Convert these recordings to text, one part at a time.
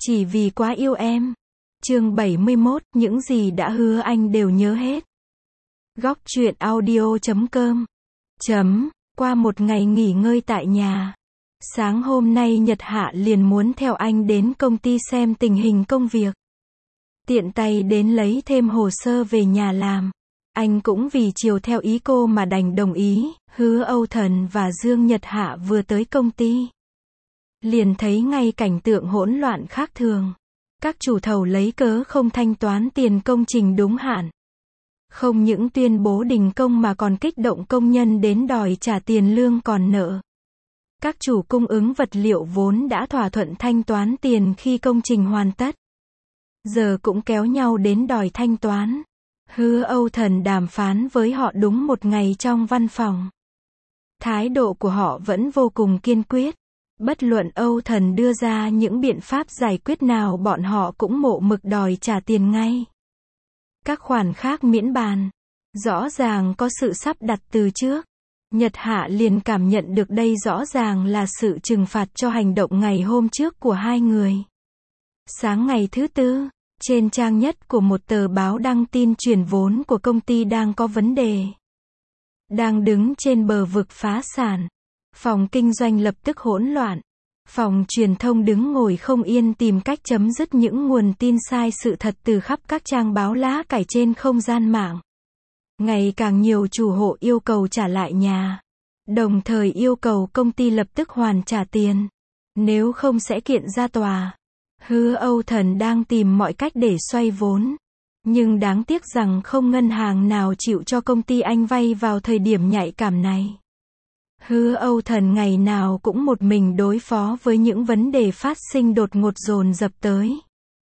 Chỉ vì quá yêu em. Chương 71, những gì đã hứa anh đều nhớ hết. Góc truyện audio.com. Qua một ngày nghỉ ngơi tại nhà, sáng hôm nay Nhật Hạ liền muốn theo anh đến công ty xem tình hình công việc. Tiện tay đến lấy thêm hồ sơ về nhà làm. Anh cũng vì chiều theo ý cô mà đành đồng ý. Hứa Âu Thần và Dương Nhật Hạ vừa tới công ty, liền thấy ngay cảnh tượng hỗn loạn khác thường. Các chủ thầu lấy cớ không thanh toán tiền công trình đúng hạn. Không những tuyên bố đình công mà còn kích động công nhân đến đòi trả tiền lương còn nợ. Các chủ cung ứng vật liệu vốn đã thỏa thuận thanh toán tiền khi công trình hoàn tất, giờ cũng kéo nhau đến đòi thanh toán. Hứa Âu Thần đàm phán với họ đúng một ngày trong văn phòng. Thái độ của họ vẫn vô cùng kiên quyết. Bất luận Âu Thần đưa ra những biện pháp giải quyết nào, bọn họ cũng mộ mực đòi trả tiền ngay. Các khoản khác miễn bàn. Rõ ràng có sự sắp đặt từ trước. Nhật Hạ liền cảm nhận được đây rõ ràng là sự trừng phạt cho hành động ngày hôm trước của hai người. Sáng ngày thứ Tư, trên trang nhất của một tờ báo đăng tin chuyển vốn của công ty đang có vấn đề. Đang đứng trên bờ vực phá sản. Phòng kinh doanh lập tức hỗn loạn. Phòng truyền thông đứng ngồi không yên tìm cách chấm dứt những nguồn tin sai sự thật từ khắp các trang báo lá cải trên không gian mạng. Ngày càng nhiều chủ hộ yêu cầu trả lại nhà, đồng thời yêu cầu công ty lập tức hoàn trả tiền, nếu không sẽ kiện ra tòa. Hứa Âu Thần đang tìm mọi cách để xoay vốn, nhưng đáng tiếc rằng không ngân hàng nào chịu cho công ty anh vay vào thời điểm nhạy cảm này. Hứa Âu Thần ngày nào cũng một mình đối phó với những vấn đề phát sinh đột ngột dồn dập tới.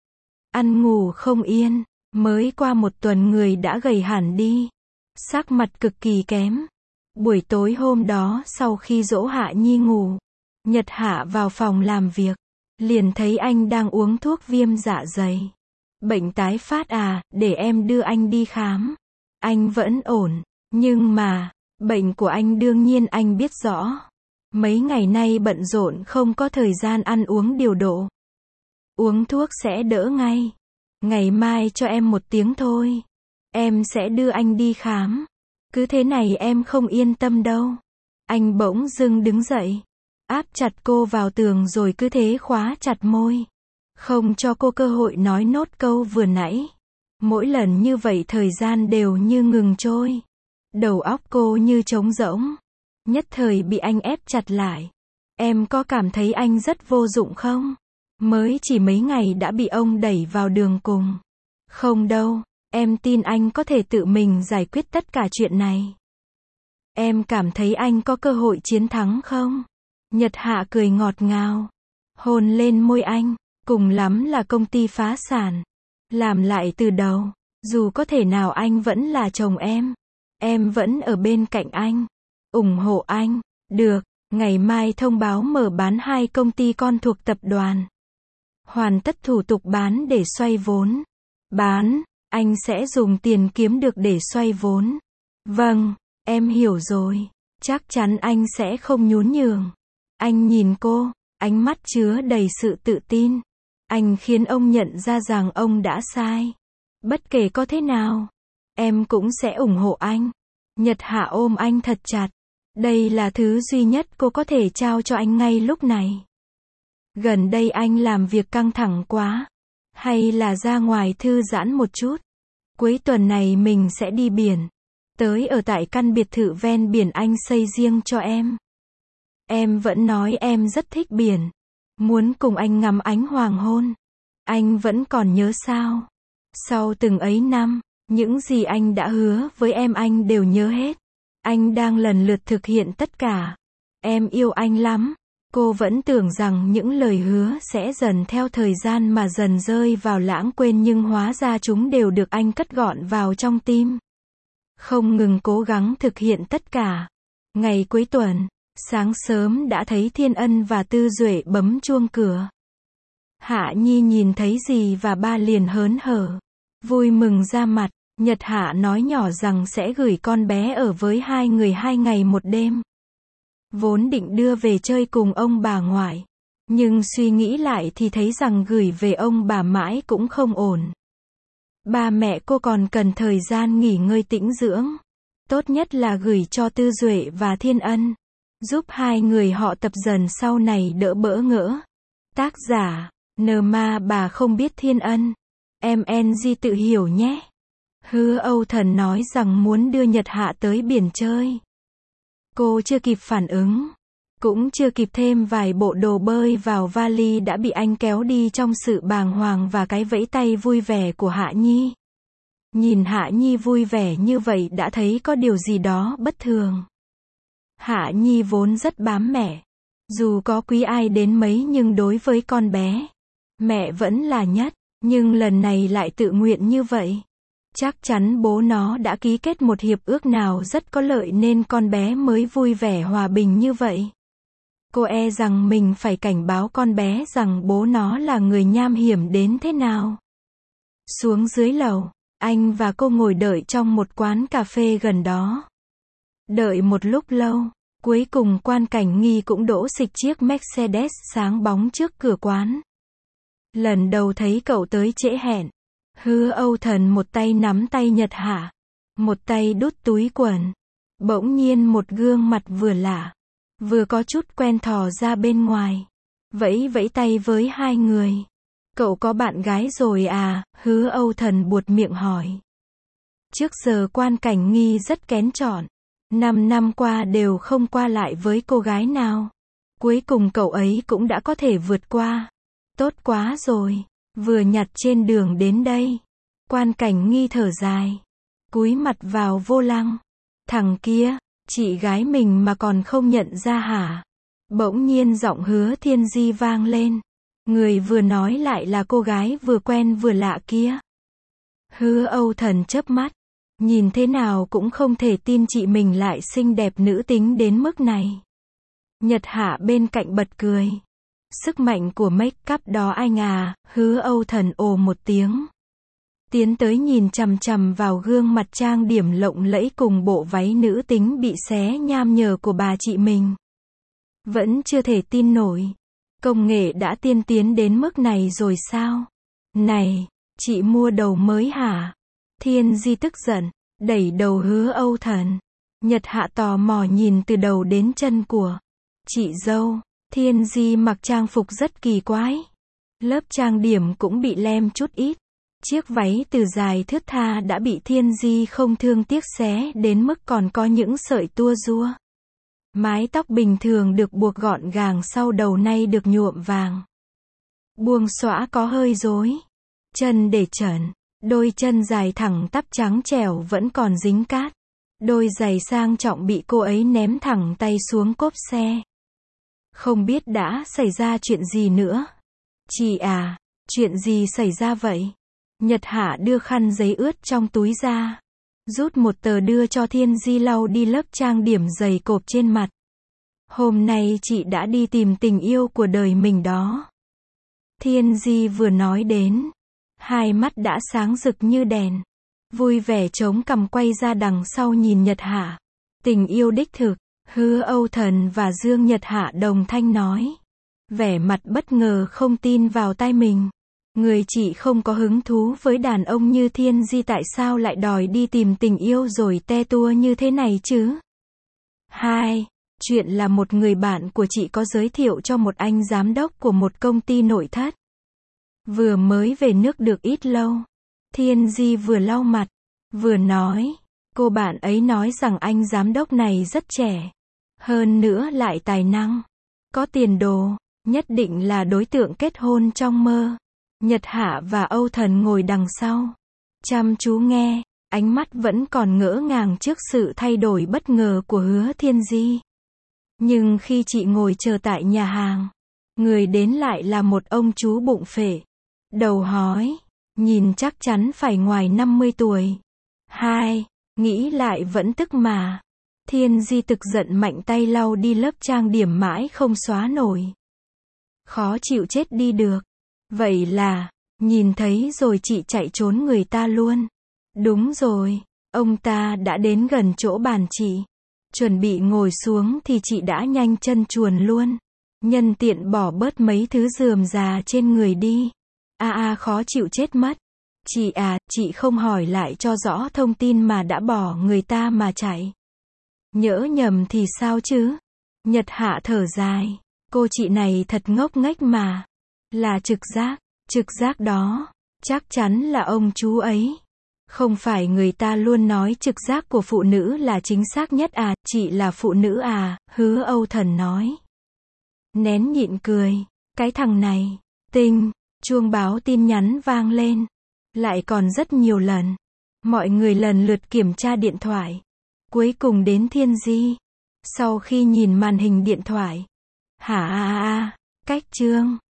Ăn ngủ không yên, mới qua một tuần người đã gầy hẳn đi, sắc mặt cực kỳ kém. Buổi tối hôm đó sau khi dỗ Hạ Nhi ngủ, Nhật Hạ vào phòng làm việc, liền thấy anh đang uống thuốc viêm dạ dày. Bệnh tái phát à, để em đưa anh đi khám. Anh vẫn ổn, nhưng mà bệnh của anh đương nhiên anh biết rõ. Mấy ngày nay bận rộn không có thời gian ăn uống điều độ. Uống thuốc sẽ đỡ ngay. Ngày mai cho em một tiếng thôi. Em sẽ đưa anh đi khám. Cứ thế này em không yên tâm đâu. Anh bỗng dưng đứng dậy, áp chặt cô vào tường rồi cứ thế khóa chặt môi, không cho cô cơ hội nói nốt câu vừa nãy. Mỗi lần như vậy thời gian đều như ngừng trôi. Đầu óc cô như trống rỗng, nhất thời bị anh ép chặt lại. Em có cảm thấy anh rất vô dụng không? Mới chỉ mấy ngày đã bị ông đẩy vào đường cùng. Không đâu, em tin anh có thể tự mình giải quyết tất cả chuyện này. Em cảm thấy anh có cơ hội chiến thắng không? Nhật Hạ cười ngọt ngào, hôn lên môi anh. Cùng lắm là công ty phá sản, làm lại từ đầu. Dù có thể nào anh vẫn là chồng em vẫn ở bên cạnh anh, ủng hộ anh. Được, ngày mai thông báo mở bán 2 công ty con thuộc tập đoàn. Hoàn tất thủ tục bán để xoay vốn. Bán, anh sẽ dùng tiền kiếm được để xoay vốn. Vâng, em hiểu rồi. Chắc chắn anh sẽ không nhún nhường. Anh nhìn cô, ánh mắt chứa đầy sự tự tin. Anh khiến ông nhận ra rằng ông đã sai. Bất kể có thế nào, em cũng sẽ ủng hộ anh. Nhật Hạ ôm anh thật chặt. Đây là thứ duy nhất cô có thể trao cho anh ngay lúc này. Gần đây anh làm việc căng thẳng quá. Hay là ra ngoài thư giãn một chút. Cuối tuần này mình sẽ đi biển. Tới ở tại căn biệt thự ven biển anh xây riêng cho em. Em vẫn nói em rất thích biển. Muốn cùng anh ngắm ánh hoàng hôn. Anh vẫn còn nhớ sao? Sau từng ấy năm, những gì anh đã hứa với em anh đều nhớ hết. Anh đang lần lượt thực hiện tất cả. Em yêu anh lắm. Cô vẫn tưởng rằng những lời hứa sẽ dần theo thời gian mà dần rơi vào lãng quên, nhưng hóa ra chúng đều được anh cất gọn vào trong tim. Không ngừng cố gắng thực hiện tất cả. Ngày cuối tuần, sáng sớm đã thấy Thiên Ân và Tư Duệ bấm chuông cửa. Hạ Nhi nhìn thấy gì và ba liền hớn hở, vui mừng ra mặt. Nhật Hạ nói nhỏ rằng sẽ gửi con bé ở với hai người 2 ngày 1 đêm. Vốn định đưa về chơi cùng ông bà ngoại, Nhưng suy nghĩ lại thì thấy rằng gửi về ông bà mãi cũng không ổn. Ba mẹ cô còn cần thời gian nghỉ ngơi tĩnh dưỡng. Tốt nhất là gửi cho Tư Duệ và Thiên Ân. Giúp hai người họ tập dần sau này đỡ bỡ ngỡ. Tác giả, N-ma bà không biết Thiên Ân. MNG tự hiểu nhé. Hứa Âu Thần nói rằng muốn đưa Nhật Hạ tới biển chơi. Cô chưa kịp phản ứng. Cũng chưa kịp thêm vài bộ đồ bơi vào vali đã bị anh kéo đi trong sự bàng hoàng và cái vẫy tay vui vẻ của Hạ Nhi. Nhìn Hạ Nhi vui vẻ như vậy đã thấy có điều gì đó bất thường. Hạ Nhi vốn rất bám mẹ. Dù có quý ai đến mấy nhưng đối với con bé, mẹ vẫn là nhất. Nhưng lần này lại tự nguyện như vậy. Chắc chắn bố nó đã ký kết một hiệp ước nào rất có lợi nên con bé mới vui vẻ hòa bình như vậy. Cô e rằng mình phải cảnh báo con bé rằng bố nó là người nham hiểm đến thế nào. Xuống dưới lầu, anh và cô ngồi đợi trong một quán cà phê gần đó. Đợi một lúc lâu, cuối cùng Quan Cảnh Nghi cũng đỗ xịch chiếc Mercedes sáng bóng trước cửa quán. Lần đầu thấy cậu tới trễ hẹn. Hứa Âu Thần một tay nắm tay Nhật Hạ, một tay đút túi quần. Bỗng nhiên một gương mặt vừa lạ, vừa có chút quen thò ra bên ngoài. Vẫy vẫy tay với hai người. Cậu có bạn gái rồi à? Hứa Âu Thần buột miệng hỏi. Trước giờ Quan Cảnh Nghi rất kén chọn. 5 năm qua đều không qua lại với cô gái nào. Cuối cùng cậu ấy cũng đã có thể vượt qua. Tốt quá rồi. Vừa nhặt trên đường đến đây. Quan Cảnh Nghi thở dài. Cúi mặt vào vô lăng. Thằng kia, chị gái mình mà còn không nhận ra hả? Bỗng nhiên giọng Hứa Thiên Di vang lên. Người vừa nói lại là cô gái vừa quen vừa lạ kia. Hứa Âu Thần chớp mắt. Nhìn thế nào cũng không thể tin chị mình lại xinh đẹp nữ tính đến mức này. Nhật Hạ bên cạnh bật cười. Sức mạnh của make up đó anh à, Hứa Âu Thần ồ một tiếng. Tiến tới nhìn chằm chằm vào gương mặt trang điểm lộng lẫy cùng bộ váy nữ tính bị xé nham nhở của bà chị mình. Vẫn chưa thể tin nổi. Công nghệ đã tiên tiến đến mức này rồi sao? Này, chị mua đầu mới hả? Thiên Di tức giận, đẩy đầu Hứa Âu Thần. Nhật Hạ tò mò nhìn từ đầu đến chân của chị dâu. Thiên Di mặc trang phục rất kỳ quái. Lớp trang điểm cũng bị lem chút ít. Chiếc váy từ dài thướt tha đã bị Thiên Di không thương tiếc xé đến mức còn có những sợi tua rua. Mái tóc bình thường được buộc gọn gàng sau đầu nay được nhuộm vàng. Buông xõa có hơi rối. Chân để trần. Đôi chân dài thẳng tắp trắng trẻo vẫn còn dính cát. Đôi giày sang trọng bị cô ấy ném thẳng tay xuống cốp xe. Không biết đã xảy ra chuyện gì nữa. Chị à, chuyện gì xảy ra vậy? Nhật Hạ đưa khăn giấy ướt trong túi ra. Rút một tờ đưa cho Thiên Di lau đi lớp trang điểm dày cộp trên mặt. Hôm nay chị đã đi tìm tình yêu của đời mình đó. Thiên Di vừa nói đến. Hai mắt đã sáng rực như đèn. Vui vẻ chống cằm quay ra đằng sau nhìn Nhật Hạ. Tình yêu đích thực. Hứa Âu Thần và Dương Nhật Hạ đồng thanh nói. Vẻ mặt bất ngờ không tin vào tai mình. Người chị không có hứng thú với đàn ông như Thiên Di tại sao lại đòi đi tìm tình yêu rồi te tua như thế này chứ? Chuyện là một người bạn của chị có giới thiệu cho một anh giám đốc của một công ty nội thất. Vừa mới về nước được ít lâu. Thiên Di vừa lau mặt, vừa nói. Cô bạn ấy nói rằng anh giám đốc này rất trẻ. Hơn nữa lại tài năng. Có tiền đồ, nhất định là đối tượng kết hôn trong mơ. Nhật Hạ và Âu Thần ngồi đằng sau. Chăm chú nghe, ánh mắt vẫn còn ngỡ ngàng trước sự thay đổi bất ngờ của Hứa Thiên Di. Nhưng khi chị ngồi chờ tại nhà hàng, người đến lại là một ông chú bụng phệ. Đầu hói, nhìn chắc chắn phải ngoài 50 tuổi. Nghĩ lại vẫn tức mà. Thiên Di tức giận mạnh tay lau đi lớp trang điểm mãi không xóa nổi. Khó chịu chết đi được. Vậy là, nhìn thấy rồi chị chạy trốn người ta luôn. Đúng rồi, ông ta đã đến gần chỗ bàn chị. Chuẩn bị ngồi xuống thì chị đã nhanh chân chuồn luôn. Nhân tiện bỏ bớt mấy thứ rườm rà trên người đi. Khó chịu chết mất. Chị à, chị không hỏi lại cho rõ thông tin mà đã bỏ người ta mà chạy. Nhỡ nhầm thì sao chứ? Nhật Hạ thở dài. Cô chị này thật ngốc nghếch mà. Là trực giác đó. Chắc chắn là ông chú ấy. Không phải người ta luôn nói trực giác của phụ nữ là chính xác nhất à, chị là phụ nữ à, Hứa Âu Thần nói. Nén nhịn cười. Cái thằng này. Tinh. Chuông báo tin nhắn vang lên. Lại còn rất nhiều lần. Mọi người lần lượt kiểm tra điện thoại. Cuối cùng đến Thiên Di. Sau khi nhìn màn hình điện thoại. Cách chương.